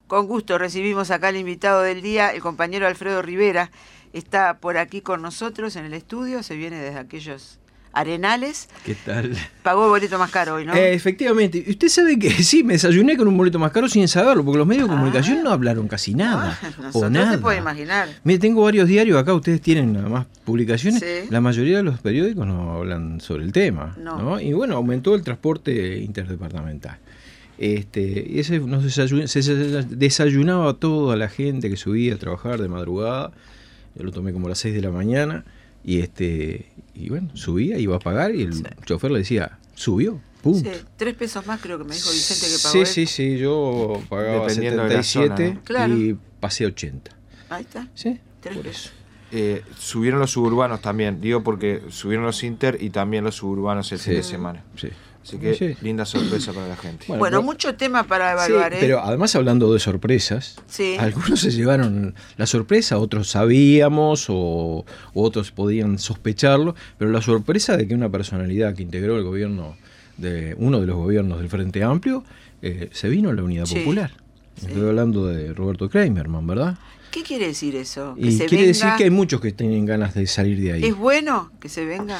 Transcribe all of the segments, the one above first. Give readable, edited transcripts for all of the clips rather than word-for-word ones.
Con gusto recibimos acá al invitado del día, el compañero Alfredo Rivera. Está por aquí con nosotros en el estudio, se viene desde aquellos arenales. ¿Qué tal? Pagó boleto más caro hoy, ¿no? Efectivamente. Usted sabe que sí, me desayuné con un boleto más caro sin saberlo, porque los medios de comunicación no hablaron casi nada. Nosotros o nada. se puede imaginar. Mire, tengo varios diarios acá, ustedes tienen nada más publicaciones. Sí. La mayoría de los periódicos no hablan sobre el tema. No. Y bueno, aumentó el transporte interdepartamental. Y ese se desayunaba toda la gente que subía a trabajar de madrugada. Yo lo tomé como a las 6 de la mañana y bueno, subía, iba a pagar y el chofer le decía, subió, punto. Sí, 3 pesos más creo que me dijo Vicente que pagó. Sí, yo pagaba Dependiendo de la 77 zona, ¿no? Claro. y pasé 80. Ahí está. Sí, 3 por pesos. eso. Subieron los suburbanos también, digo porque subieron los Inter y también los suburbanos el fin de semana. Sí. Así que Sí. linda sorpresa para la gente. Bueno, mucho tema para evaluar, Sí, pero además hablando de sorpresas, Sí. algunos se llevaron la sorpresa, otros sabíamos o otros podían sospecharlo, pero la sorpresa de que una personalidad que integró el gobierno de uno de los gobiernos del Frente Amplio se vino a la Unidad Sí. Popular. Sí. Estoy hablando de Roberto Kramerman, ¿verdad? ¿Qué quiere decir eso? ¿Que Y se quiere venga? decir que hay muchos que tienen ganas de salir de ahí. ¿Es bueno que se venga?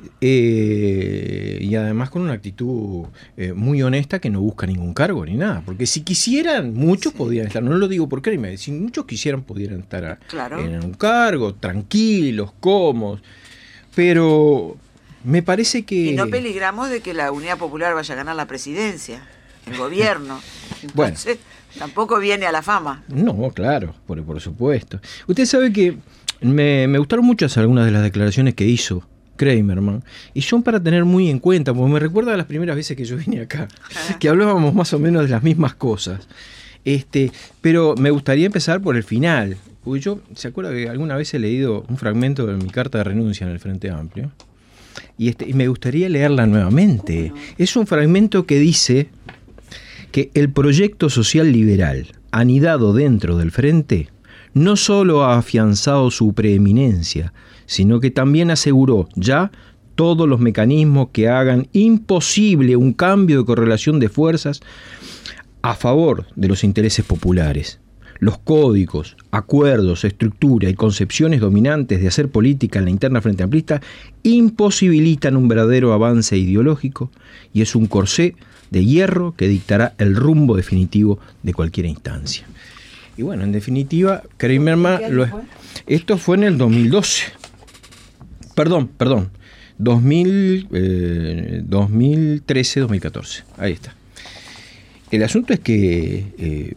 Y además con una actitud muy honesta que no busca ningún cargo ni nada. Porque si quisieran, muchos podían estar, no lo digo por Kramer, si muchos quisieran podrían estar Claro. en un cargo, tranquilos, cómodos. Pero me parece que... Y no peligramos de que la Unidad Popular vaya a ganar la presidencia, el gobierno. Bueno. Entonces, tampoco viene a la fama. No, claro, por supuesto. Usted sabe que me gustaron mucho algunas de las declaraciones que hizo Kramerman, y son para tener muy en cuenta, porque me recuerda a las primeras veces que yo vine acá, que hablábamos más o menos de las mismas cosas. Pero me gustaría empezar por el final, porque yo, ¿se acuerda que alguna vez he leído un fragmento de mi carta de renuncia en el Frente Amplio? Y me gustaría leerla nuevamente. Es un fragmento que dice que el proyecto social liberal, anidado dentro del Frente, no solo ha afianzado su preeminencia, sino que también aseguró ya todos los mecanismos que hagan imposible un cambio de correlación de fuerzas a favor de los intereses populares. Los códigos, acuerdos, estructura y concepciones dominantes de hacer política en la interna frente amplista imposibilitan un verdadero avance ideológico y es un corsé de hierro que dictará el rumbo definitivo de cualquier instancia. Y bueno, en definitiva, Kramerman, esto fue en el 2012. Perdón, 2013, 2014. Ahí está. El asunto es que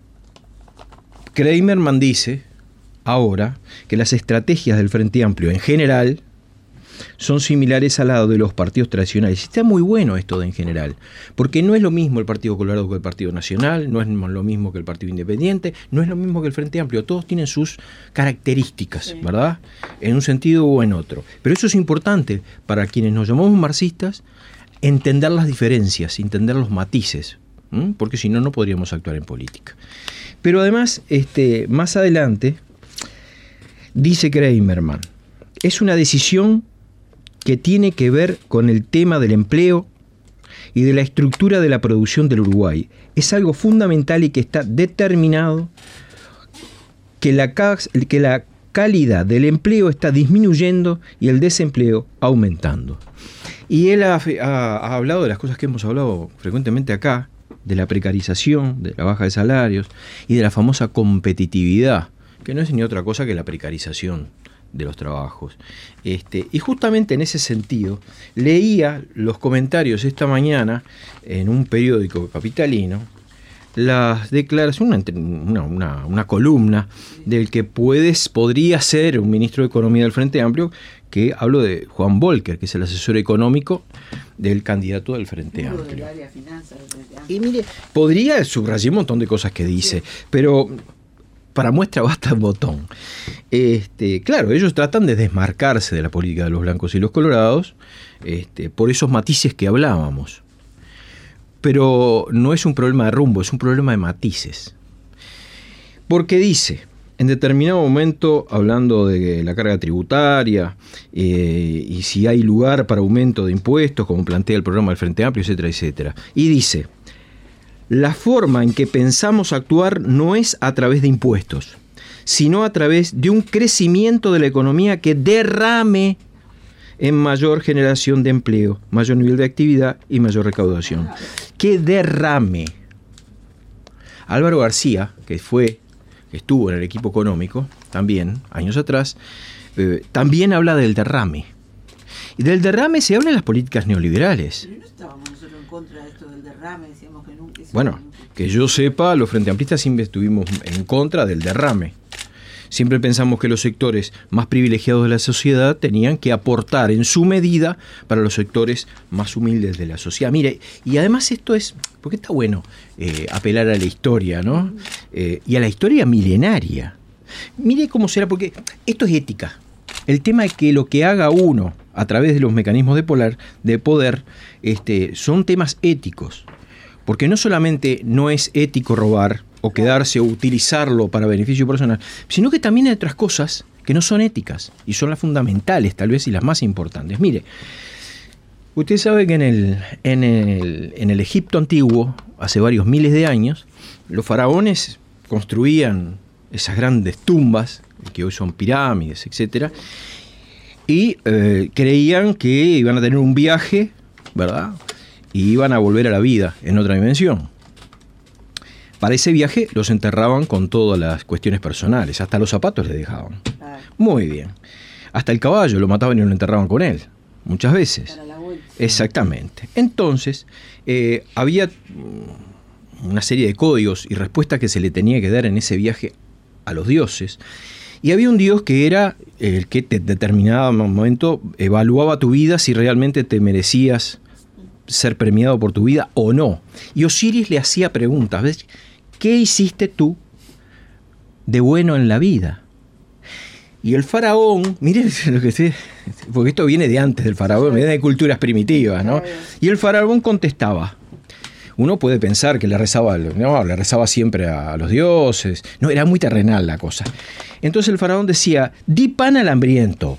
Kramerman dice ahora que las estrategias del Frente Amplio en general son similares al lado de los partidos tradicionales. Está muy bueno esto de en general, porque no es lo mismo el Partido Colorado que el Partido Nacional, no es lo mismo que el Partido Independiente, no es lo mismo que el Frente Amplio, todos tienen sus características, sí, ¿verdad? En un sentido o en otro. Pero eso es importante para quienes nos llamamos marxistas, entender las diferencias, entender los matices, porque si no, no podríamos actuar en política. Pero además, más adelante, dice Kramerman, es una decisión que tiene que ver con el tema del empleo y de la estructura de la producción del Uruguay. Es algo fundamental y que está determinado que la calidad del empleo está disminuyendo y el desempleo aumentando. Y él ha hablado de las cosas que hemos hablado frecuentemente acá, de la precarización, de la baja de salarios y de la famosa competitividad, que no es ni otra cosa que la precarización de los trabajos. Y justamente en ese sentido, leía los comentarios esta mañana en un periódico capitalino, las declaraciones, una columna del que podría ser un ministro de Economía del Frente Amplio, que hablo de Juan Volcker, que es el asesor económico del candidato del Frente Amplio. Y mire, podría subrayar un montón de cosas que dice, sí, pero para muestra basta un botón. Claro, ellos tratan de desmarcarse de la política de los blancos y los colorados, por esos matices que hablábamos. Pero no es un problema de rumbo, es un problema de matices. Porque dice, en determinado momento, hablando de la carga tributaria y si hay lugar para aumento de impuestos, como plantea el programa del Frente Amplio, etcétera, etcétera. Y dice, la forma en que pensamos actuar no es a través de impuestos, sino a través de un crecimiento de la economía que derrame en mayor generación de empleo, mayor nivel de actividad y mayor recaudación. Que derrame. Álvaro García, que estuvo en el equipo económico, también, años atrás, también habla del derrame. Y del derrame se habla en las políticas neoliberales. Pero no estábamos nosotros en contra de esto del derrame, decíamos que nunca... Bueno, que yo sepa, los Frente Amplistas siempre estuvimos en contra del derrame. Siempre pensamos que los sectores más privilegiados de la sociedad tenían que aportar en su medida para los sectores más humildes de la sociedad. Mire, y además esto es, porque está bueno apelar a la historia, ¿no? Y a la historia milenaria. Mire cómo será, porque esto es ética. El tema es que lo que haga uno a través de los mecanismos de poder son temas éticos. Porque no solamente no es ético robar o quedarse o utilizarlo para beneficio personal, sino que también hay otras cosas que no son éticas y son las fundamentales tal vez y las más importantes. Mire, usted sabe que en el Egipto antiguo, hace varios miles de años, los faraones construían esas grandes tumbas, que hoy son pirámides, etcétera, y creían que iban a tener un viaje, ¿verdad? Y iban a volver a la vida en otra dimensión. Para ese viaje los enterraban con todas las cuestiones personales, hasta los zapatos les dejaban. Muy bien. Hasta el caballo lo mataban y lo enterraban con él, muchas veces. Para la vuelta. Exactamente. Entonces, había una serie de códigos y respuestas que se le tenía que dar en ese viaje a los dioses. Y había un dios que era el que en determinado momento evaluaba tu vida si realmente te merecías ser premiado por tu vida o no. Y Osiris le hacía preguntas, ¿ves? ¿Qué hiciste tú de bueno en la vida? Y el faraón, mire lo que sé, porque esto viene de antes del faraón, viene de culturas primitivas, ¿no? Y el faraón contestaba. Uno puede pensar que le rezaba siempre a los dioses. No, era muy terrenal la cosa. Entonces el faraón decía, di pan al hambriento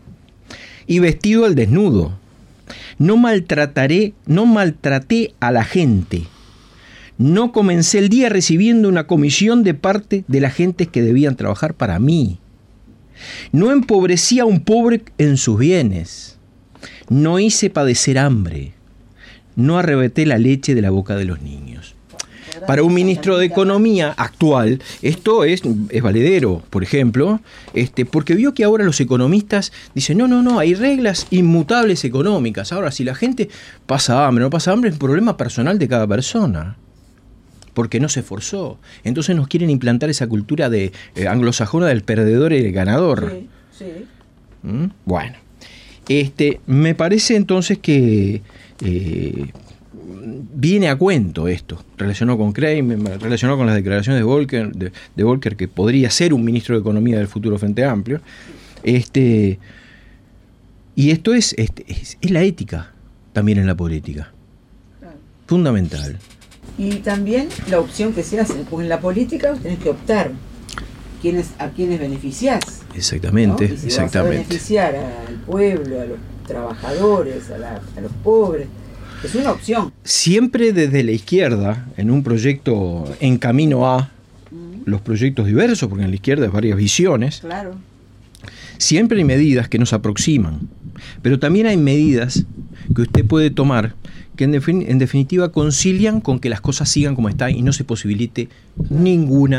y vestido al desnudo. No maltraté a la gente. No comencé el día recibiendo una comisión de parte de la gente que debían trabajar para mí. No empobrecí a un pobre en sus bienes. No hice padecer hambre. No arrebaté la leche de la boca de los niños. Para un ministro de Economía actual, esto es valedero, por ejemplo, porque vio que ahora los economistas dicen, no, hay reglas inmutables económicas. Ahora, si la gente pasa hambre o no pasa hambre, es un problema personal de cada persona, porque no se esforzó. Entonces nos quieren implantar esa cultura de anglosajona del perdedor y el ganador. Sí. Bueno, me parece entonces que viene a cuento esto, relacionado con Kramer, relacionado con las declaraciones de Volcker, que podría ser un ministro de Economía del futuro Frente Amplio. Y esto es la ética también en la política. Claro. Fundamental. Y también la opción que se hace, porque en la política vos tenés que optar a quiénes beneficiás. Exactamente, ¿no? Y si exactamente. vas a beneficiar al pueblo, a los trabajadores, a los pobres, es una opción. Siempre desde la izquierda, en un proyecto en camino a los proyectos diversos, porque en la izquierda hay varias visiones, Claro. siempre hay medidas que nos aproximan, pero también hay medidas que usted puede tomar que en definitiva concilian con que las cosas sigan como están y no se posibilite ningún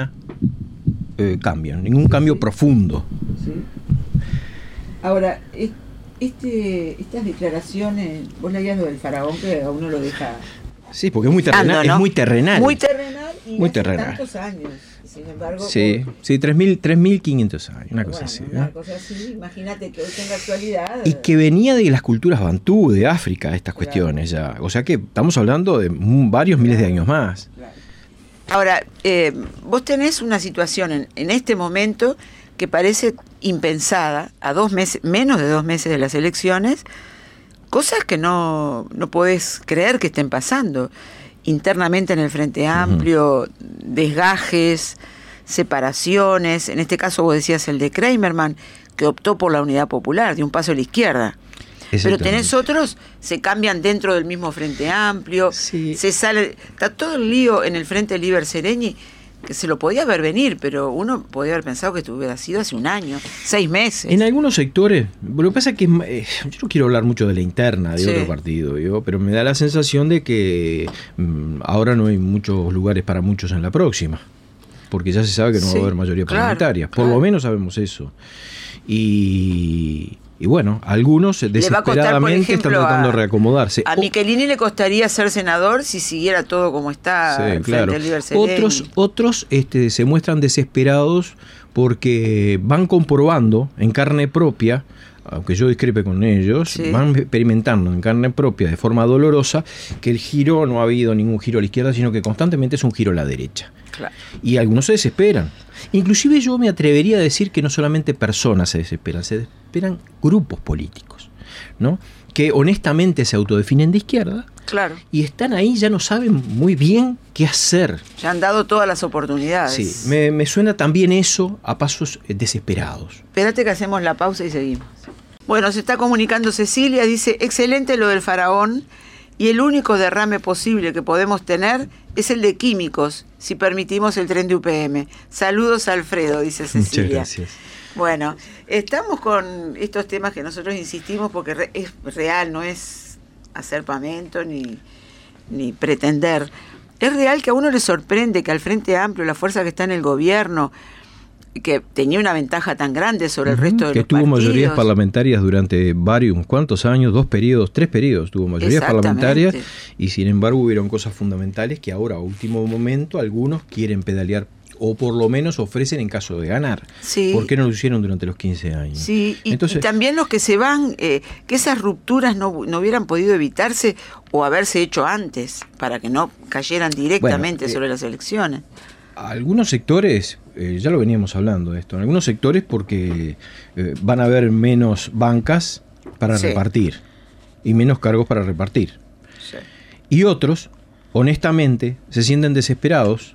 cambio profundo. Sí. Ahora, estas declaraciones, vos leías lo del faraón que a uno lo deja... Sí, porque es muy terrenal. ¿no? Es muy terrenal. Muy terrenal y Muy hace terrenal. tantos años. Sin embargo... Sí, 3.500 años, una cosa así. Una cosa así, imagínate que hoy tenga actualidad. Y que venía de las culturas bantú, de África, estas Claro. cuestiones ya. O sea que estamos hablando de varios miles de años más. Claro. Ahora, vos tenés una situación en este momento que parece impensada, a 2 meses, menos de 2 meses de las elecciones, cosas que no podés creer que estén pasando. Internamente en el Frente Amplio, desgajes, separaciones, en este caso vos decías el de Kramerman, que optó por la unidad popular, de un paso a la izquierda. Pero tenés otros, se cambian dentro del mismo Frente Amplio, Sí. se sale, está todo el lío en el Frente Liber Seregni, que se lo podía ver venir, pero uno podía haber pensado que esto hubiera sido hace un año, 6 meses. En algunos sectores, lo que pasa es que yo no quiero hablar mucho de la interna de Sí. otro partido, pero me da la sensación de que ahora no hay muchos lugares para muchos en la próxima, porque ya se sabe que no va a haber mayoría parlamentaria, por lo menos sabemos eso. Y bueno, algunos desesperadamente están tratando de reacomodarse. A Michelini le costaría ser senador si siguiera todo como está. Sí, claro. Liber Seregni. Otros se muestran desesperados porque van comprobando en carne propia, aunque yo discrepe con ellos, Sí. van experimentando en carne propia de forma dolorosa que el giro no ha habido ningún giro a la izquierda, sino que constantemente es un giro a la derecha. Claro. Y algunos se desesperan. Inclusive yo me atrevería a decir que no solamente personas se desesperan grupos políticos, ¿no? Que honestamente se autodefinen de izquierda Claro. y están ahí, ya no saben muy bien qué hacer. Ya han dado todas las oportunidades. Sí, me suena también eso a pasos desesperados. Espérate que hacemos la pausa y seguimos. Bueno, se está comunicando Cecilia, dice, excelente lo del faraón y el único derrame posible que podemos tener es el de químicos, si permitimos el tren de UPM. Saludos a Alfredo, dice Cecilia. Muchas gracias. Bueno, estamos con estos temas que nosotros insistimos porque es real, no es acerpamiento ni pretender. Es real que a uno le sorprende que al Frente Amplio, la fuerza que está en el gobierno, que tenía una ventaja tan grande sobre el resto de que los tuvo partidos. mayorías parlamentarias durante ¿cuántos años? 2 periodos, 3 periodos tuvo mayorías parlamentarias y sin embargo hubieron cosas fundamentales que ahora a último momento algunos quieren pedalear o por lo menos ofrecen en caso de ganar. Sí. ¿Por qué no lo hicieron durante los 15 años? Sí, Entonces, y también los que se van, que esas rupturas no hubieran podido evitarse o haberse hecho antes para que no cayeran directamente sobre las elecciones. Algunos sectores, ya lo veníamos hablando de esto, en algunos sectores porque van a haber menos bancas para repartir y menos cargos para repartir. Sí. Y otros, honestamente, se sienten desesperados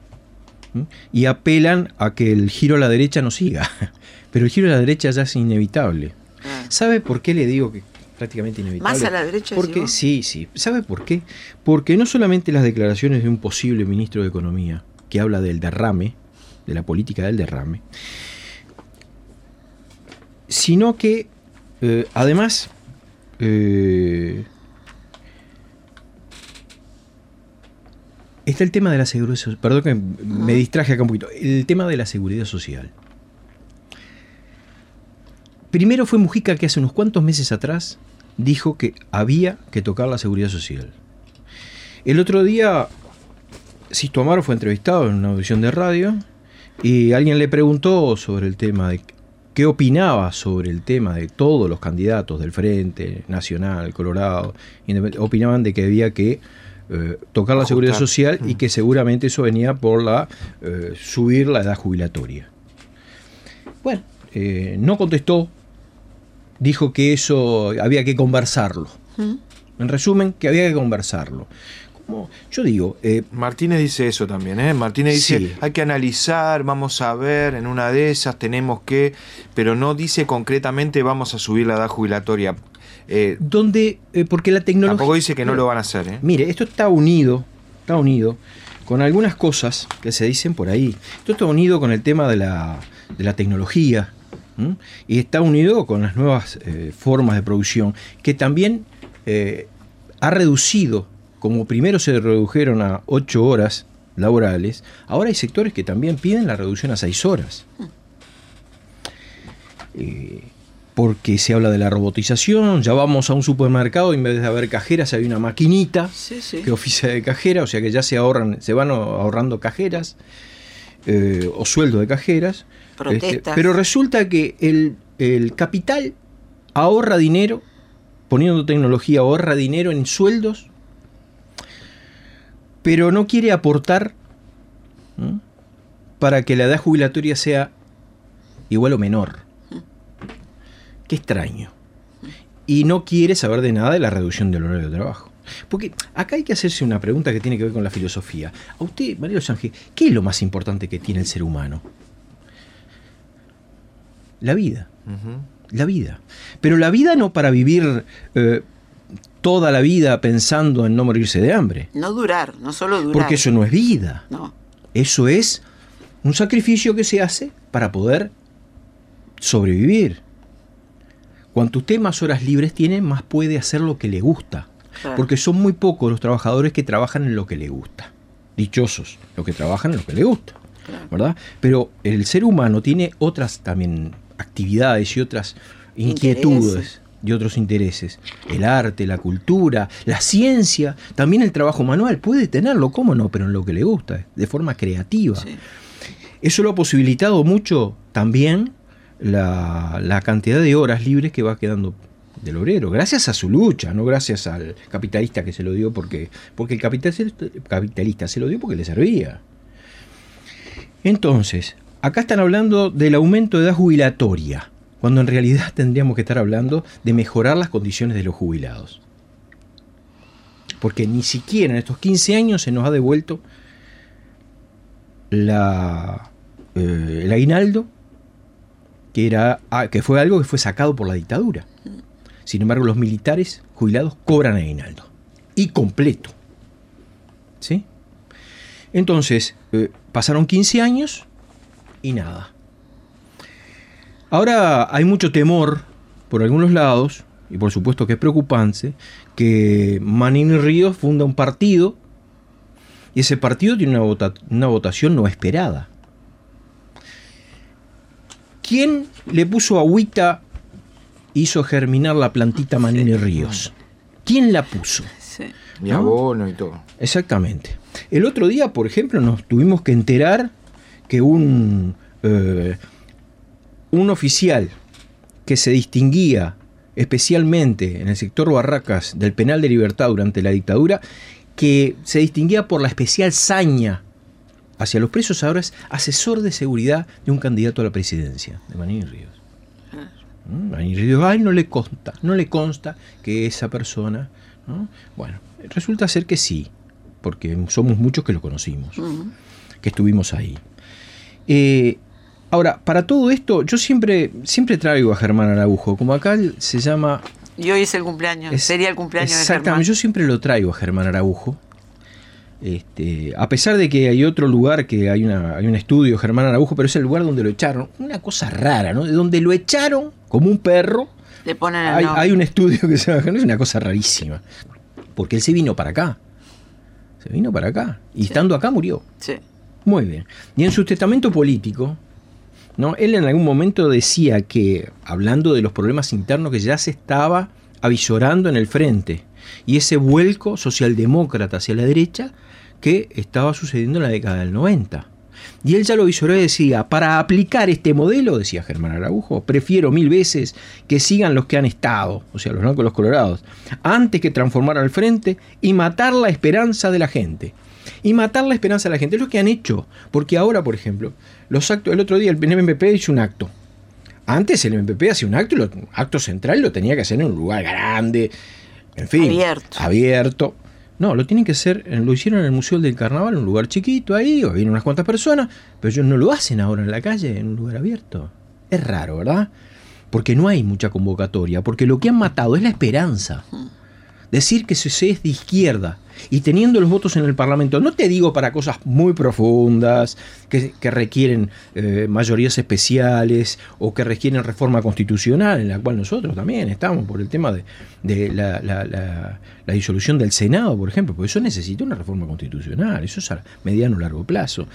y apelan a que el giro a la derecha no siga. Pero el giro a la derecha ya es inevitable. ¿Sabe por qué le digo que prácticamente inevitable? ¿Más a la derecha? Porque sí. ¿Sabe por qué? Porque no solamente las declaraciones de un posible ministro de Economía que habla del derrame, de la política del derrame, sino que además está el tema de la seguridad social. Perdón que me distraje acá un poquito. El tema de la seguridad social. Primero fue Mujica, que hace unos cuantos meses atrás dijo que había que tocar la seguridad social. El otro día Sisto Amaro fue entrevistado en una audición de radio y alguien le preguntó sobre el tema de qué opinaba sobre el tema de todos los candidatos del Frente Nacional, Colorado, opinaban de que había que tocar la seguridad social y que seguramente eso venía por subir la edad jubilatoria. Bueno, no contestó, dijo que eso había que conversarlo. En resumen, que había que conversarlo. Como yo digo... Martínez dice eso también, ¿eh? Martínez dice, hay que analizar, vamos a ver, en una de esas tenemos que... Pero no dice concretamente vamos a subir la edad jubilatoria. Porque la tecnología... Tampoco dice que no lo van a hacer, ¿eh? Mire, esto está unido con algunas cosas que se dicen por ahí. Esto está unido con el tema de la tecnología, y está unido con las nuevas formas de producción, que también ha reducido, como primero se redujeron a 8 horas laborales, ahora hay sectores que también piden la reducción a 6 horas. Porque se habla de la robotización, ya vamos a un supermercado y en vez de haber cajeras hay una maquinita que oficia de cajera, o sea que ya se van ahorrando cajeras o sueldo de cajeras. Pero resulta que el capital ahorra dinero, poniendo tecnología, ahorra dinero en sueldos, pero no quiere aportar para que la edad jubilatoria sea igual o menor. Qué extraño. Y no quiere saber de nada de la reducción del horario de trabajo. Porque acá hay que hacerse una pregunta que tiene que ver con la filosofía. A usted, María Sánchez, ¿qué es lo más importante que tiene el ser humano? La vida. La vida. Pero la vida no para vivir toda la vida pensando en no morirse de hambre. No durar, no solo durar. Porque eso no es vida. No. Eso es un sacrificio que se hace para poder sobrevivir. Cuanto usted más horas libres tiene, más puede hacer lo que le gusta. Claro. Porque son muy pocos los trabajadores que trabajan en lo que le gusta. Dichosos los que trabajan en lo que le gusta. Claro. ¿Verdad? Pero el ser humano tiene otras también actividades y otras inquietudes y otros intereses. El arte, la cultura, la ciencia, también el trabajo manual. Puede tenerlo, cómo no, pero en lo que le gusta, de forma creativa. Sí. Eso lo ha posibilitado mucho también la cantidad de horas libres que va quedando del obrero, gracias a su lucha, no gracias al capitalista que se lo dio porque el capitalista se lo dio porque le servía. Entonces, acá están hablando del aumento de edad jubilatoria, cuando en realidad tendríamos que estar hablando de mejorar las condiciones de los jubilados. Porque ni siquiera en estos 15 años se nos ha devuelto el aguinaldo, que fue algo que fue sacado por la dictadura. Sin embargo, los militares jubilados cobran aguinaldo. Y completo. ¿Sí? Entonces, pasaron 15 años y nada. Ahora hay mucho temor por algunos lados, y por supuesto que es preocupante, que Manini Ríos funda un partido, y ese partido tiene una votación no esperada. ¿Quién le puso agüita, hizo germinar la plantita Manini Ríos? ¿Quién la puso? Sí. Y abono y todo. Exactamente. El otro día, por ejemplo, nos tuvimos que enterar que un oficial que se distinguía especialmente en el sector Barracas del Penal de Libertad durante la dictadura, que se distinguía por la especial saña hacia los presos, ahora es asesor de seguridad de un candidato a la presidencia, de Manini Ríos. Manini Ríos, ay, no le consta que esa persona, ¿no? Bueno, resulta ser que sí, porque somos muchos que lo conocimos, que estuvimos ahí. Ahora, para todo esto, yo siempre traigo a Germán Araujo, como acá se llama... Y hoy es el cumpleaños, sería el cumpleaños de Germán. Exactamente, yo siempre lo traigo a Germán Araujo. A pesar de que hay otro lugar que hay un estudio, Germán Araujo, pero es el lugar donde lo echaron. Una cosa rara, ¿no? De donde lo echaron como un perro. Le ponen hay un estudio que se llama, es una cosa rarísima. Porque él se vino para acá. Y sí, estando acá murió. Sí. Muy bien. Y en su testamento político, ¿no? Él en algún momento decía que, hablando de los problemas internos que ya se estaba avisorando en el frente, y ese vuelco socialdemócrata hacia la derecha que estaba sucediendo en la década del 90. Y él ya lo visoró y decía, para aplicar este modelo, decía Germán Araujo, prefiero 1000 veces que sigan los que han estado, o sea, los blancos y los colorados, antes que transformar al frente y matar la esperanza de la gente. Y matar la esperanza de la gente es lo que han hecho, porque ahora, por ejemplo, los actos, el otro día el MPP hizo un acto. Antes el MPP hacía un acto, y un acto central lo tenía que hacer en un lugar grande, en fin, abierto. No, lo tienen que hacer, lo hicieron en el Museo del Carnaval, en un lugar chiquito ahí, o vienen unas cuantas personas, pero ellos no lo hacen ahora en la calle, en un lugar abierto. Es raro, ¿verdad? Porque no hay mucha convocatoria, porque lo que han matado es la esperanza. Decir que se es de izquierda y teniendo los votos en el Parlamento, no te digo para cosas muy profundas, que requieren mayorías especiales o que requieren reforma constitucional, en la cual nosotros también estamos por el tema de la disolución del Senado, por ejemplo, porque eso necesita una reforma constitucional, eso es a mediano o largo plazo.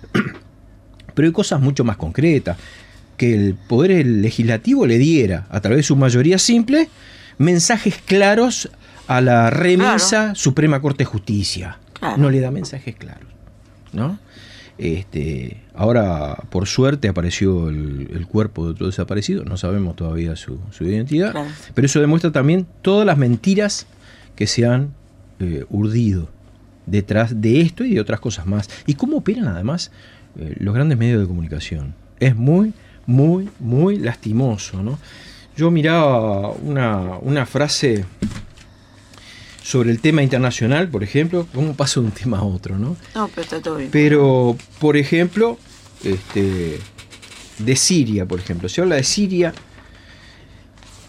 Pero hay cosas mucho más concretas, que el Poder Legislativo le diera, a través de su mayoría simple, mensajes claros a la remesa, claro, Suprema Corte de Justicia. Claro. No le da mensajes claros, ¿no? Ahora, por suerte, apareció el cuerpo de otro desaparecido, no sabemos todavía su identidad, claro, pero eso demuestra también todas las mentiras que se han urdido detrás de esto y de otras cosas más. Y cómo operan además los grandes medios de comunicación. Es muy, muy, muy lastimoso, ¿no? Yo miraba una frase sobre el tema internacional, por ejemplo, cómo pasa de un tema a otro, ¿no? No, pero está todo bien. Pero, por ejemplo, de Siria, por ejemplo, se habla de Siria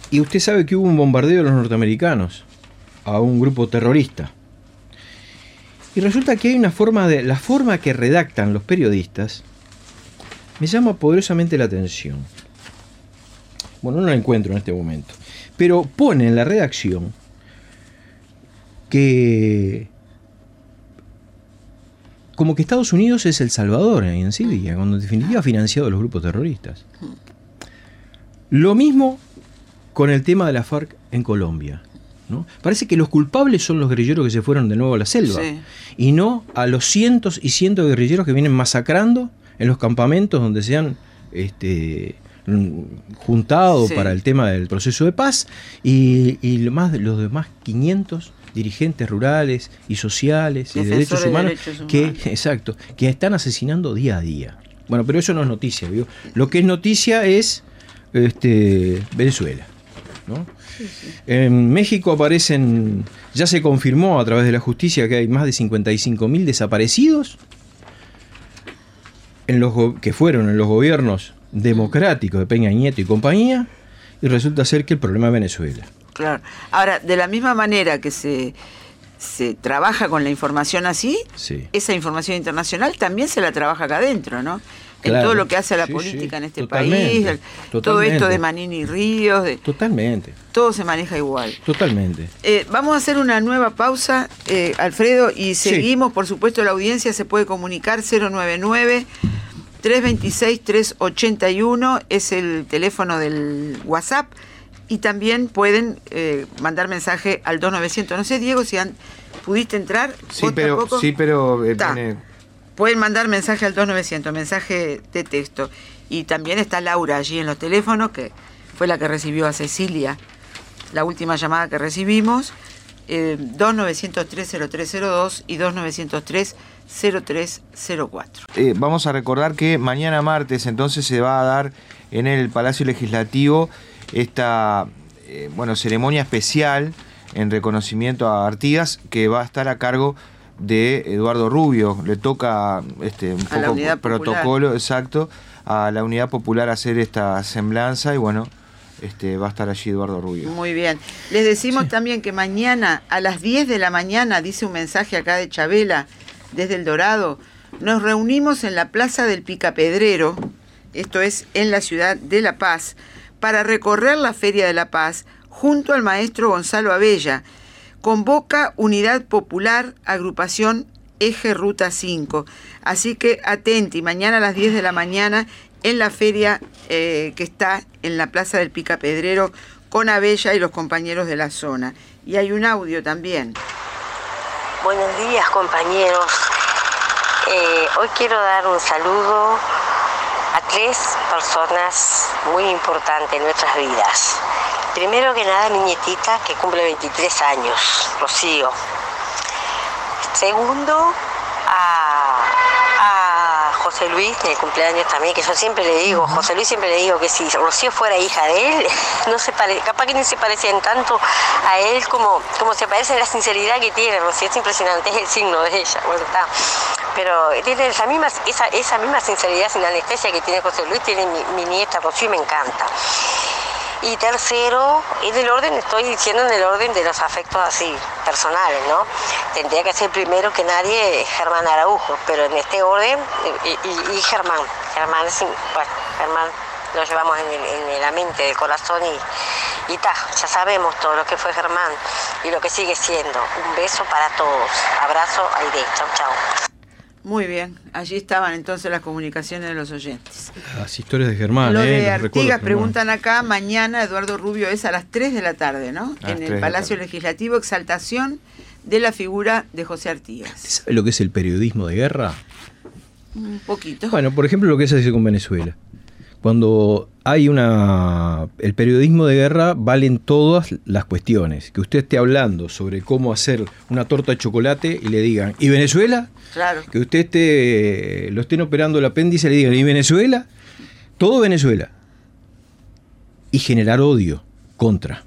Y usted sabe que hubo un bombardeo de los norteamericanos a un grupo terrorista. Y resulta que hay una forma la forma que redactan los periodistas me llama poderosamente la atención. Bueno, no la encuentro en este momento. Pero pone en la redacción que como que Estados Unidos es el salvador en Siria, cuando en definitiva ha financiado a los grupos terroristas. Lo mismo con el tema de la FARC en Colombia, ¿no? Parece que los culpables son los guerrilleros que se fueron de nuevo a la selva, sí, y no a los cientos y cientos de guerrilleros que vienen masacrando en los campamentos donde se han juntado, sí, para el tema del proceso de paz, y los demás 500 dirigentes rurales y sociales y de derechos humanos que están asesinando día a día. Bueno, pero eso no es noticia, ¿vio? Lo que es noticia es Venezuela, ¿no? Sí, sí. En México ya se confirmó a través de la justicia que hay más de 55.000 desaparecidos que fueron en los gobiernos democráticos de Peña Nieto y compañía, y resulta ser que el problema es Venezuela. Claro. Ahora, de la misma manera que se trabaja con la información así, sí, esa información internacional también se la trabaja acá adentro, ¿no? Claro. En todo lo que hace a la política, sí, en este país, todo esto de Manini Ríos, totalmente. Todo se maneja igual. Totalmente. Vamos a hacer una nueva pausa, Alfredo, y seguimos, sí. Por supuesto, la audiencia se puede comunicar 099-326-381, es el teléfono del WhatsApp. Y también pueden mandar mensaje al 2900. No sé, Diego, si pudiste entrar. Sí, pero pueden mandar mensaje al 2900, mensaje de texto. Y también está Laura allí en los teléfonos, que fue la que recibió a Cecilia, la última llamada que recibimos. 2903-0302 y 2903-0304. Vamos a recordar que mañana martes entonces se va a dar en el Palacio Legislativo esta ceremonia especial en reconocimiento a Artigas, que va a estar a cargo de Eduardo Rubio. Le toca un poco protocolo, exacto, a la Unidad Popular hacer esta semblanza, y bueno, va a estar allí Eduardo Rubio. Muy bien. Les decimos también que mañana a las 10 de la mañana, dice un mensaje acá de Chabela, desde El Dorado, nos reunimos en la Plaza del Picapedrero, esto es en la ciudad de La Paz, para recorrer la Feria de la Paz junto al maestro Gonzalo Abella. Convoca Unidad Popular, agrupación Eje Ruta 5. Así que atenti, mañana a las 10 de la mañana en la feria que está en la Plaza del Picapedrero con Abella y los compañeros de la zona. Y hay un audio también. Buenos días, compañeros. Hoy quiero dar un saludo a 3 personas muy importantes en nuestras vidas. Primero que nada, mi nietita, que cumple 23 años, Rocío. Segundo, a José Luis, de cumpleaños también, que yo siempre le digo, José Luis siempre le digo que si Rocío fuera hija de él, capaz que no se parecían tanto a él como se parece la sinceridad que tiene Rocío. Es impresionante, es el signo de ella. Bueno, está. Pero tiene esa misma sinceridad sin anestesia que tiene José Luis, tiene mi nieta Rocío, y me encanta. Y tercero, estoy diciendo en el orden de los afectos así, personales, ¿no? Tendría que ser primero que nadie Germán Araujo, pero en este orden, y Germán lo llevamos en la mente, del corazón, y ya sabemos todo lo que fue Germán y lo que sigue siendo. Un beso para todos. Abrazo, Aide. Chau, chau. Muy bien, allí estaban entonces las comunicaciones de los oyentes. Las historias de Germán. Lo de Artigas, preguntan acá, mañana Eduardo Rubio es a las 3 de la tarde, ¿no? En el Palacio Legislativo, exaltación de la figura de José Artigas. ¿Sabe lo que es el periodismo de guerra? Un poquito. Bueno, por ejemplo, lo que se hace con Venezuela. Cuando hay el periodismo de guerra, valen todas las cuestiones. Que usted esté hablando sobre cómo hacer una torta de chocolate y le digan, ¿y Venezuela? Claro. Que usted lo estén operando el apéndice y le digan, ¿y Venezuela? Todo Venezuela. Y generar odio contra.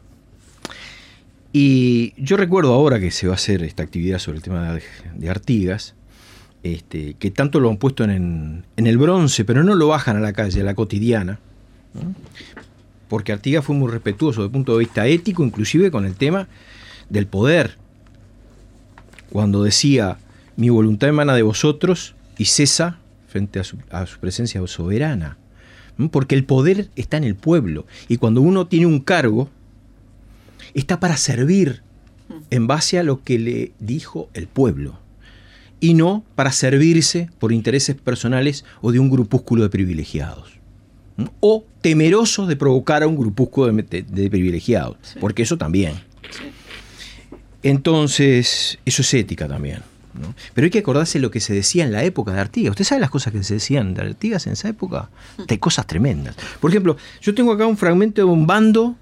Y yo recuerdo ahora que se va a hacer esta actividad sobre el tema de Artigas, que tanto lo han puesto en el bronce, pero no lo bajan a la calle, a la cotidiana, ¿no? porque Artigas fue muy respetuoso desde el punto de vista ético, inclusive con el tema del poder. Cuando decía, mi voluntad emana de vosotros y cesa frente a su presencia soberana. Porque el poder está en el pueblo. Y cuando uno tiene un cargo, está para servir en base a lo que le dijo el pueblo. Y no para servirse por intereses personales o de un grupúsculo de privilegiados. O temerosos de provocar a un grupúsculo de privilegiados. Sí. Porque eso también. Sí. Entonces, eso es ética también, ¿no? Pero hay que acordarse lo que se decía en la época de Artigas. ¿Usted sabe las cosas que se decían de Artigas en esa época? Hay cosas tremendas. Por ejemplo, yo tengo acá un fragmento de un bando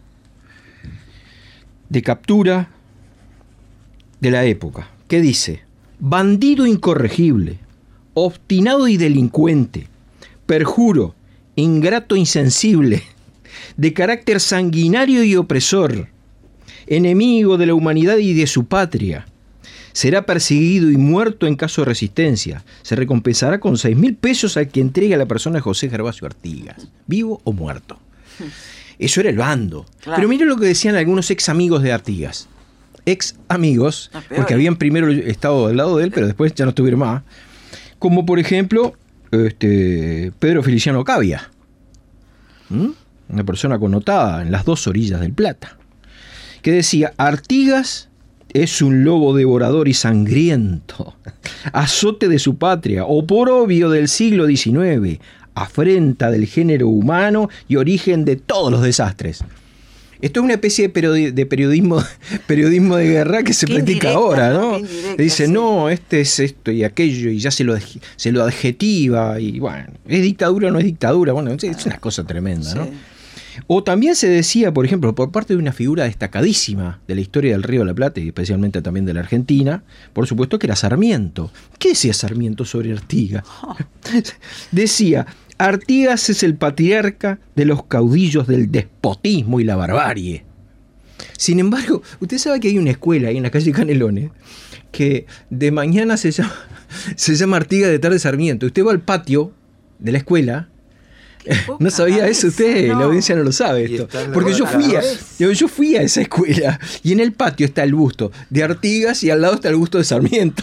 de captura de la época, que dice: bandido incorregible, obstinado y delincuente, perjuro, ingrato insensible, de carácter sanguinario y opresor, enemigo de la humanidad y de su patria. Será perseguido y muerto en caso de resistencia. Se recompensará con 6.000 pesos al que entregue a la persona de José Gervasio Artigas, vivo o muerto. Eso era el bando. Claro. Pero miren lo que decían algunos ex amigos de Artigas. Ex amigos, porque habían primero estado del lado de él, pero después ya no estuvieron más. Como por ejemplo, Pedro Feliciano Cavia. Una persona connotada en las dos orillas del Plata. Que decía: Artigas es un lobo devorador y sangriento, azote de su patria, oprobio del siglo XIX, afrenta del género humano y origen de todos los desastres. Esto es una especie de periodismo de guerra que se practica ahora, ¿no? Dice, sí, no, este es esto y aquello, y ya se lo adjetiva, y bueno, ¿es dictadura o no es dictadura? Bueno, es una cosa tremenda, ¿no? Sí. O también se decía, por ejemplo, por parte de una figura destacadísima de la historia del Río de la Plata y especialmente también de la Argentina, por supuesto que era Sarmiento. ¿Qué decía Sarmiento sobre Artigas? Decía: Artigas es el patriarca de los caudillos del despotismo y la barbarie. Sin embargo, usted sabe que hay una escuela ahí en la calle Canelones que de mañana se llama Artigas, de tarde Sarmiento. Usted va al patio de la escuela. ¿No sabía eso usted? No. La audiencia no lo sabe esto. Porque yo fui a esa escuela y en el patio está el busto de Artigas y al lado está el busto de Sarmiento.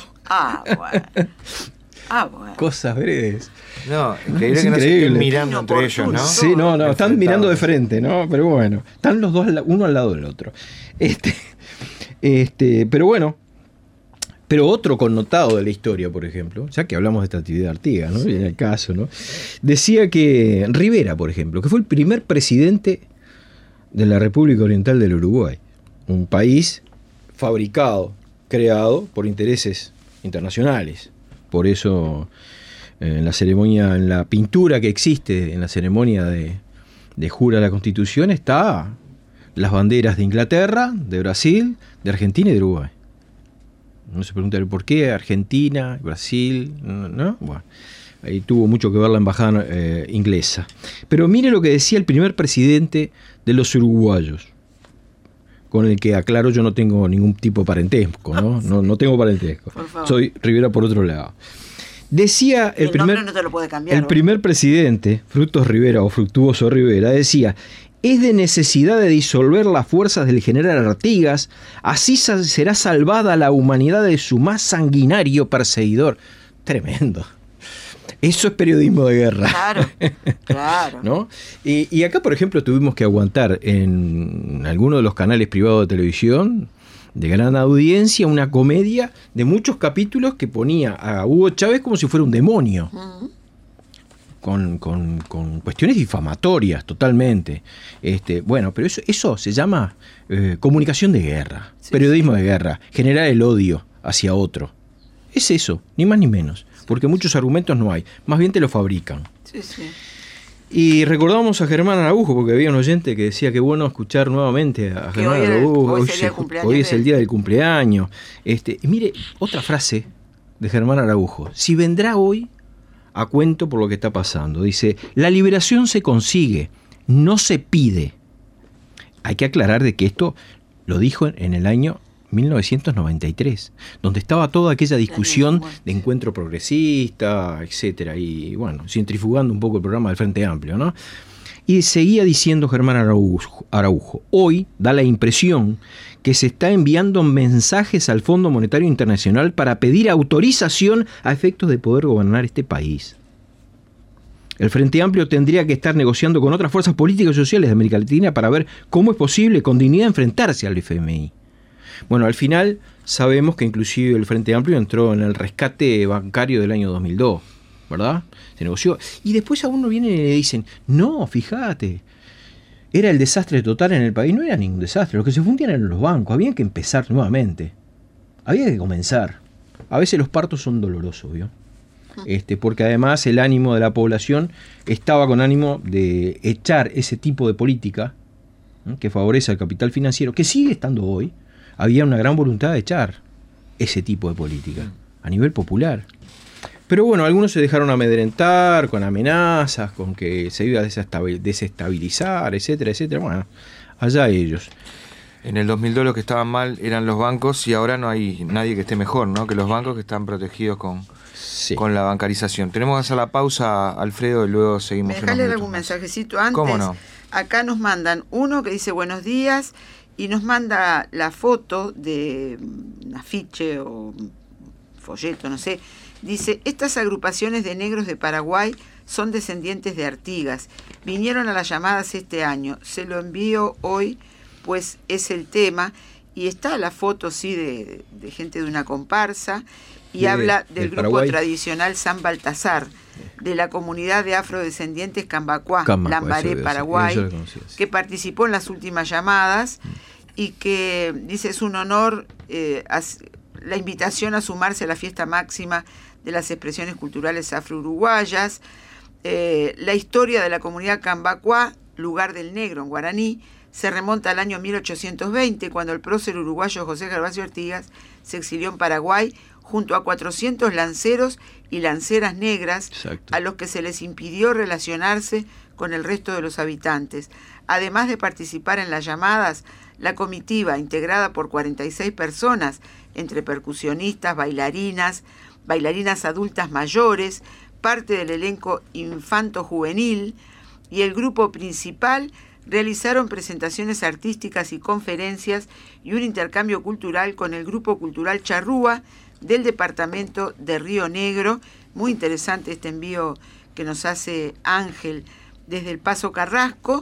Bueno. Cosas breves. No, increíble que no se estén mirando entre ellos, ¿no? Sí, no, están mirando de frente, ¿no? Pero bueno, están los dos uno al lado del otro. Pero bueno. Pero otro connotado de la historia, por ejemplo, ya que hablamos de esta actividad de Artigas, ¿no? En el caso, ¿no? Decía que Rivera, por ejemplo, que fue el primer presidente de la República Oriental del Uruguay, un país fabricado, creado por intereses internacionales. Por eso, en la ceremonia, en la pintura que existe en la ceremonia de jura a la Constitución, está las banderas de Inglaterra, de Brasil, de Argentina y de Uruguay. No se pregunta por qué Argentina, Brasil, ¿no? Bueno, ahí tuvo mucho que ver la embajada inglesa. Pero mire lo que decía el primer presidente de los uruguayos, con el que, aclaro, yo no tengo ningún tipo de parentesco, ¿no? No tengo parentesco. Soy Rivera por otro lado. Decía el primer presidente, Frutos Rivera o Fructuoso Rivera, decía: es de necesidad de disolver las fuerzas del general Artigas, así será salvada la humanidad de su más sanguinario perseguidor. Tremendo. Eso es periodismo de guerra. Claro. ¿No? Y acá, por ejemplo, tuvimos que aguantar en alguno de los canales privados de televisión de gran audiencia una comedia de muchos capítulos que ponía a Hugo Chávez como si fuera un demonio. Con cuestiones difamatorias totalmente. Bueno, pero eso se llama comunicación de guerra, periodismo de guerra, generar el odio hacia otro. Es eso, ni más ni menos, porque muchos argumentos no hay, más bien te lo fabrican. Y recordamos a Germán Araujo, porque había un oyente que decía que bueno escuchar nuevamente a Germán Araujo. Hoy es el día del cumpleaños. Y mire, otra frase de Germán Araujo: si vendrá hoy, a cuento por lo que está pasando. Dice: la liberación se consigue, no se pide. Hay que aclarar de que esto lo dijo en el año 1993, donde estaba toda aquella discusión de encuentro progresista, etcétera, y bueno, centrifugando un poco el programa del Frente Amplio, ¿no? Y seguía diciendo Germán Araujo, hoy da la impresión que se está enviando mensajes al Fondo Monetario Internacional para pedir autorización a efectos de poder gobernar este país. El Frente Amplio tendría que estar negociando con otras fuerzas políticas y sociales de América Latina para ver cómo es posible con dignidad enfrentarse al FMI. Bueno, al final sabemos que inclusive el Frente Amplio entró en el rescate bancario del año 2002, ¿verdad? Se negoció. Y después a uno viene y le dicen, no, fíjate, era el desastre total en el país. No era ningún desastre, los que se fundían eran los bancos, había que empezar nuevamente. Había que comenzar. A veces los partos son dolorosos, ¿vio? Porque además el ánimo de la población estaba con ánimo de echar ese tipo de política, ¿no?, que favorece al capital financiero, que sigue estando hoy. Había una gran voluntad de echar ese tipo de política a nivel popular. Pero bueno, algunos se dejaron amedrentar con amenazas, con que se iba a desestabilizar, etcétera, etcétera. Bueno, allá ellos. En el 2002 los que estaban mal eran los bancos y ahora no hay nadie que esté mejor, ¿no?, que los bancos, que están protegidos con la bancarización. Tenemos que hacer la pausa, Alfredo, y luego seguimos. ¿Me dejás leer algún mensajecito antes? ¿Cómo no? Acá nos mandan uno que dice buenos días y nos manda la foto de un afiche o un folleto, no sé. Dice, estas agrupaciones de negros de Paraguay son descendientes de Artigas. Vinieron a las llamadas este año. Se lo envío hoy, pues es el tema. Y está la foto, sí, de gente de una comparsa. Y habla del grupo Paraguay tradicional San Baltasar, de la comunidad de afrodescendientes Cambacuá, Lambaré, Paraguay, que participó en las últimas llamadas y que dice es un honor la invitación a sumarse a la fiesta máxima de las expresiones culturales afro-uruguayas. La historia de la comunidad Cambacuá, lugar del negro en guaraní, se remonta al año 1820, cuando el prócer uruguayo José Gervasio Artigas se exilió en Paraguay junto a 400 lanceros y lanceras negras. Exacto. A los que se les impidió relacionarse con el resto de los habitantes. Además de participar en las llamadas, la comitiva, integrada por 46 personas, entre percusionistas, bailarinas adultas mayores, parte del elenco infanto-juvenil y el grupo principal, realizaron presentaciones artísticas y conferencias y un intercambio cultural con el Grupo Cultural Charrúa del departamento de Río Negro. Muy interesante este envío que nos hace Ángel desde el Paso Carrasco.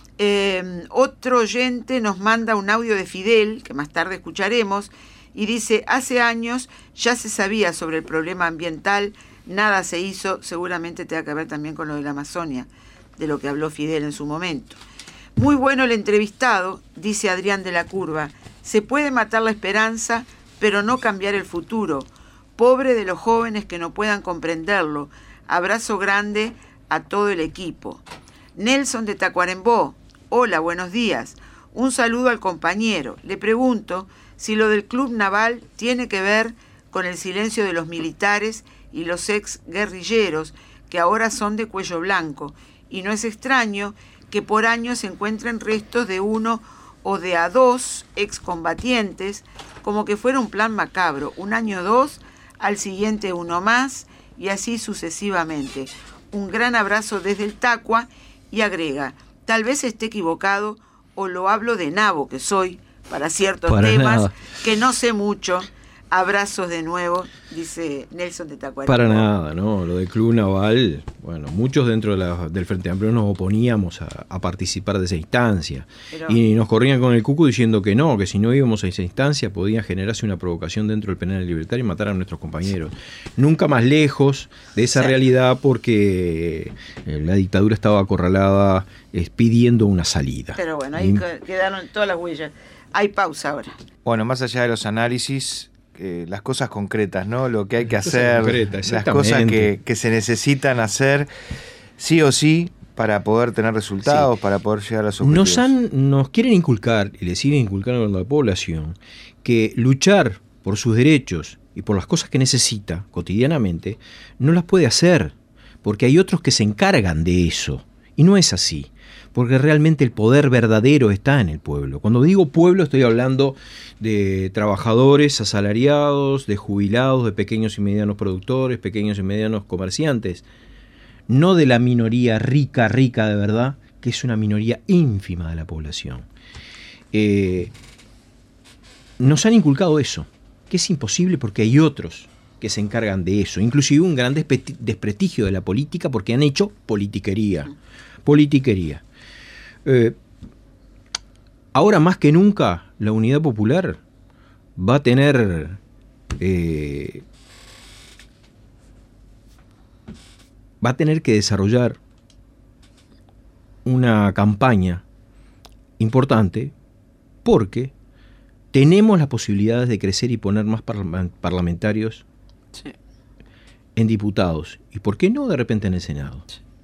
Otro oyente nos manda un audio de Fidel, que más tarde escucharemos, y dice, hace años ya se sabía sobre el problema ambiental, nada se hizo, seguramente tenga que ver también con lo de la Amazonia, de lo que habló Fidel en su momento. Muy bueno el entrevistado, dice Adrián de la Curva, se puede matar la esperanza, pero no cambiar el futuro. Pobre de los jóvenes que no puedan comprenderlo. Abrazo grande a todo el equipo. Nelson de Tacuarembó, hola, buenos días. Un saludo al compañero. Le pregunto si lo del Club Naval tiene que ver con el silencio de los militares y los ex guerrilleros que ahora son de cuello blanco. Y no es extraño que por años se encuentren restos de uno o de a dos excombatientes, como que fuera un plan macabro. Un año dos, al siguiente uno más, y así sucesivamente. Un gran abrazo desde el Tacua, y agrega, tal vez esté equivocado o lo hablo de nabo que soy para ciertos temas que no sé mucho. Abrazos de nuevo, dice Nelson de Tacuarembó. Para nada, ¿no? Lo del Club Naval, bueno, muchos dentro del Frente Amplio nos oponíamos a participar de esa instancia. Y nos corrían con el cuco diciendo que no, que si no íbamos a esa instancia podía generarse una provocación dentro del penal libertario y matar a nuestros compañeros. Nunca más lejos de esa realidad, porque la dictadura estaba acorralada pidiendo una salida. Pero bueno, ahí quedaron todas las huellas. Hay pausa ahora. Bueno, más allá de los análisis, las cosas concretas, ¿no? Lo que hay que hacer, las cosas que se necesitan hacer sí o sí para poder tener resultados, para poder llegar a los objetivos. Nos quieren inculcar, y le siguen inculcando a la población, que luchar por sus derechos y por las cosas que necesita cotidianamente, no las puede hacer, porque hay otros que se encargan de eso. Y no es así, porque realmente el poder verdadero está en el pueblo. Cuando digo pueblo estoy hablando de trabajadores asalariados, de jubilados, de pequeños y medianos productores, pequeños y medianos comerciantes, no de la minoría rica de verdad, que es una minoría ínfima de la población. Nos han inculcado eso, que es imposible porque hay otros que se encargan de eso, inclusive un gran desprestigio de la política porque han hecho politiquería. Ahora más que nunca la Unidad Popular va a tener que desarrollar una campaña importante porque tenemos las posibilidades de crecer y poner más parlamentarios en diputados. ¿Y por qué no de repente en el Senado?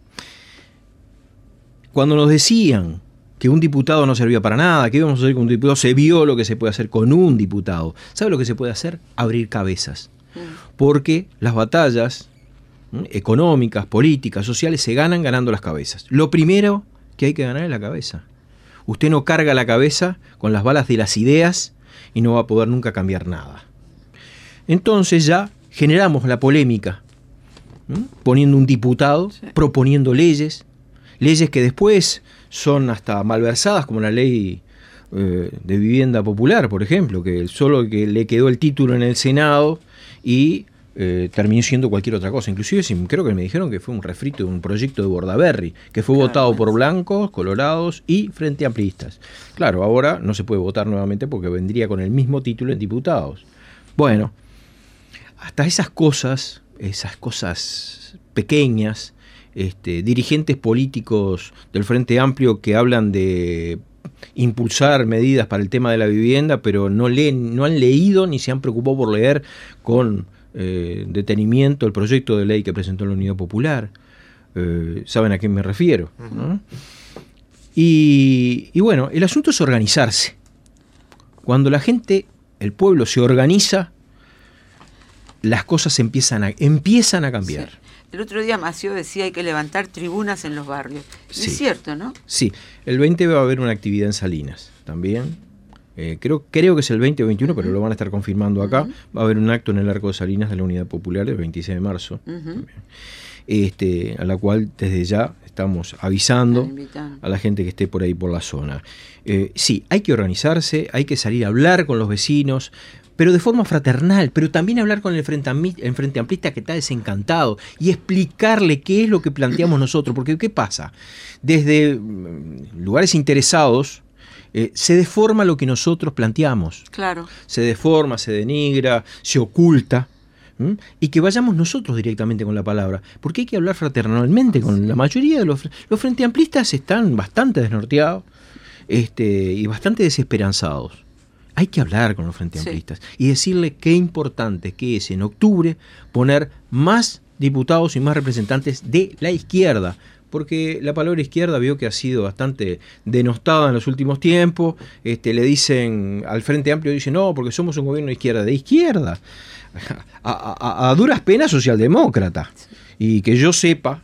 Cuando nos decían que un diputado no servía para nada, que íbamos a hacer con un diputado, se vio lo que se puede hacer con un diputado. ¿Sabe lo que se puede hacer? Abrir cabezas. Porque las batallas económicas, políticas, sociales se ganan ganando las cabezas. Lo primero que hay que ganar es la cabeza. Usted no carga la cabeza con las balas de las ideas y no va a poder nunca cambiar nada. Entonces ya generamos la polémica, poniendo un diputado, proponiendo leyes que después son hasta malversadas, como la ley de vivienda popular, por ejemplo, que solo que le quedó el título en el Senado y terminó siendo cualquier otra cosa. Inclusive creo que me dijeron que fue un refrito de un proyecto de Bordaberry, que fue votado por blancos, colorados y frente amplistas. Claro, ahora no se puede votar nuevamente porque vendría con el mismo título en diputados. Bueno, hasta esas cosas pequeñas, dirigentes políticos del Frente Amplio que hablan de impulsar medidas para el tema de la vivienda, pero no han leído ni se han preocupado por leer con detenimiento el proyecto de ley que presentó la Unidad Popular. Saben a quién me refiero, ¿no? Y bueno, el asunto es organizarse. Cuando la gente, el pueblo se organiza, las cosas empiezan a cambiar. Sí. El otro día Mació decía hay que levantar tribunas en los barrios. Sí. Es cierto, ¿no? Sí, el 20 va a haber una actividad en Salinas también. Creo que es el 20 o 21, pero lo van a estar confirmando acá. Va a haber un acto en el Arco de Salinas de la Unidad Popular el 26 de marzo, a la cual desde ya estamos avisando a la gente que esté por ahí por la zona. Sí, hay que organizarse, hay que salir a hablar con los vecinos, pero de forma fraternal, pero también hablar con el Frente Amplista que está desencantado y explicarle qué es lo que planteamos nosotros, porque ¿qué pasa? Desde lugares interesados se deforma lo que nosotros planteamos. Claro. Se deforma, se denigra, se oculta. Y que vayamos nosotros directamente con la palabra, porque hay que hablar fraternalmente con la mayoría de los Frente Amplistas. Están bastante desnorteados y bastante desesperanzados. Hay que hablar con los Frente Amplistas y decirle qué importante que es en octubre poner más diputados y más representantes de la izquierda, porque la palabra izquierda vio que ha sido bastante denostada en los últimos tiempos. Le dicen al Frente Amplio, dicen no, porque somos un gobierno de izquierda. A duras penas socialdemócrata. Y que yo sepa,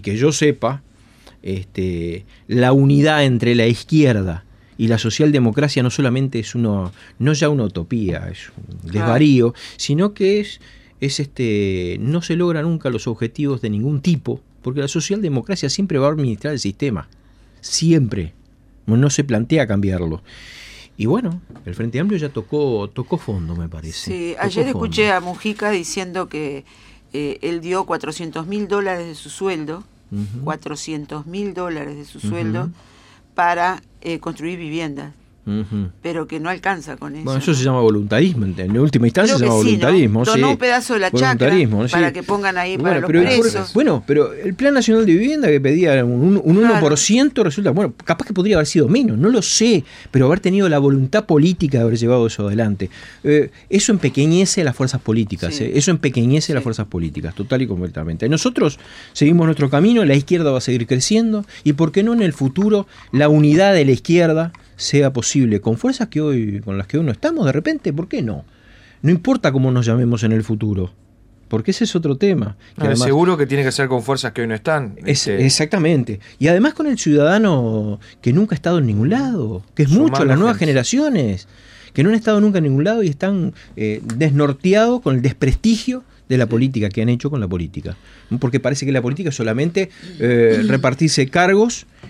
la unidad entre la izquierda y la socialdemocracia no solamente es no ya una utopía, es un desvarío, sino que no se logran nunca los objetivos de ningún tipo, porque la socialdemocracia siempre va a administrar el sistema, siempre, no se plantea cambiarlo. Y bueno, el Frente Amplio ya tocó fondo, me parece. Sí, ayer escuché a Mujica diciendo que él dio $400.000 de su sueldo, $400.000 de su sueldo para construir viviendas. Pero que no alcanza con eso. Bueno, eso se llama voluntarismo, en última instancia se llama voluntarismo. ¿no? Donó un pedazo de la chacra para que pongan ahí para los presos. Pero el Plan Nacional de Vivienda que pedía un 1% resulta, bueno, capaz que podría haber sido menos, no lo sé, pero haber tenido la voluntad política de haber llevado eso adelante. Eso empequeñece a las fuerzas políticas, eso empequeñece a las fuerzas políticas, total y completamente. Nosotros seguimos nuestro camino, la izquierda va a seguir creciendo y por qué no en el futuro la unidad de la izquierda sea posible con fuerzas con las que hoy no estamos, de repente, ¿por qué no? No importa cómo nos llamemos en el futuro, porque ese es otro tema. Que además, seguro que tiene que ser con fuerzas que hoy no están. Exactamente. Y además con el ciudadano que nunca ha estado en ningún lado, que es mucho, las nuevas generaciones, que no han estado nunca en ningún lado y están desnorteados con el desprestigio de la política que han hecho con la política. Porque parece que la política es solamente repartirse cargos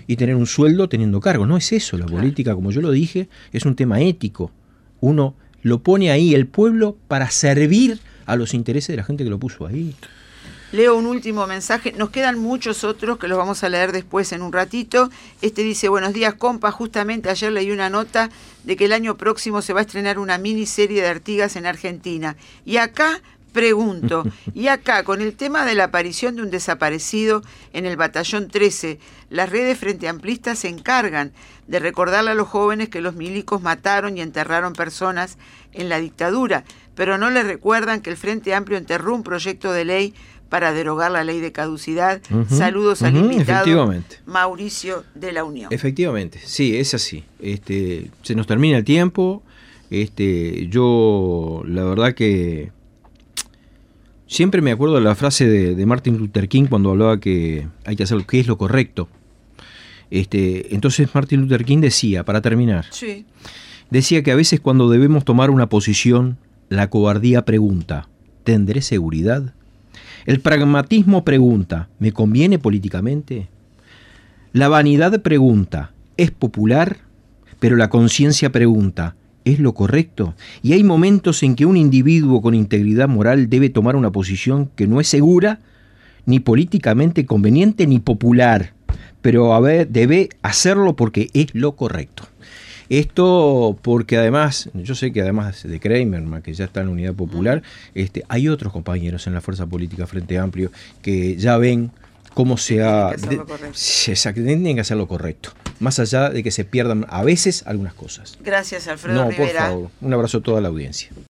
y tener un sueldo teniendo cargo. No es eso la política, como yo lo dije, es un tema ético. Uno lo pone ahí el pueblo para servir a los intereses de la gente que lo puso ahí. Leo un último mensaje. Nos quedan muchos otros que los vamos a leer después en un ratito. Este dice: buenos días, compa. Justamente ayer leí una nota de que el año próximo se va a estrenar una miniserie de Artigas en Argentina. Y acá pregunto, con el tema de la aparición de un desaparecido en el Batallón 13, las redes frente amplistas se encargan de recordarle a los jóvenes que los milicos mataron y enterraron personas en la dictadura, pero no les recuerdan que el Frente Amplio enterró un proyecto de ley para derogar la ley de caducidad. Saludos al invitado Mauricio de la Unión. Efectivamente, sí, es así. Se nos termina el tiempo. Yo, la verdad que siempre me acuerdo de la frase de Martin Luther King cuando hablaba que hay que hacer lo que es lo correcto. Entonces Martin Luther King decía, para terminar, sí, decía que a veces cuando debemos tomar una posición, la cobardía pregunta, ¿tendré seguridad? El pragmatismo pregunta, ¿me conviene políticamente? La vanidad pregunta, ¿es popular? Pero la conciencia pregunta, ¿es lo correcto? Y hay momentos en que un individuo con integridad moral debe tomar una posición que no es segura, ni políticamente conveniente, ni popular, pero debe hacerlo porque es lo correcto. Esto porque además, yo sé que además de Kramer, que ya está en la Unidad Popular, hay otros compañeros en la fuerza política Frente Amplio que ya ven cómo tienen que hacer lo correcto, más allá de que se pierdan a veces algunas cosas. Gracias, Alfredo Rivera. Por favor, un abrazo a toda la audiencia.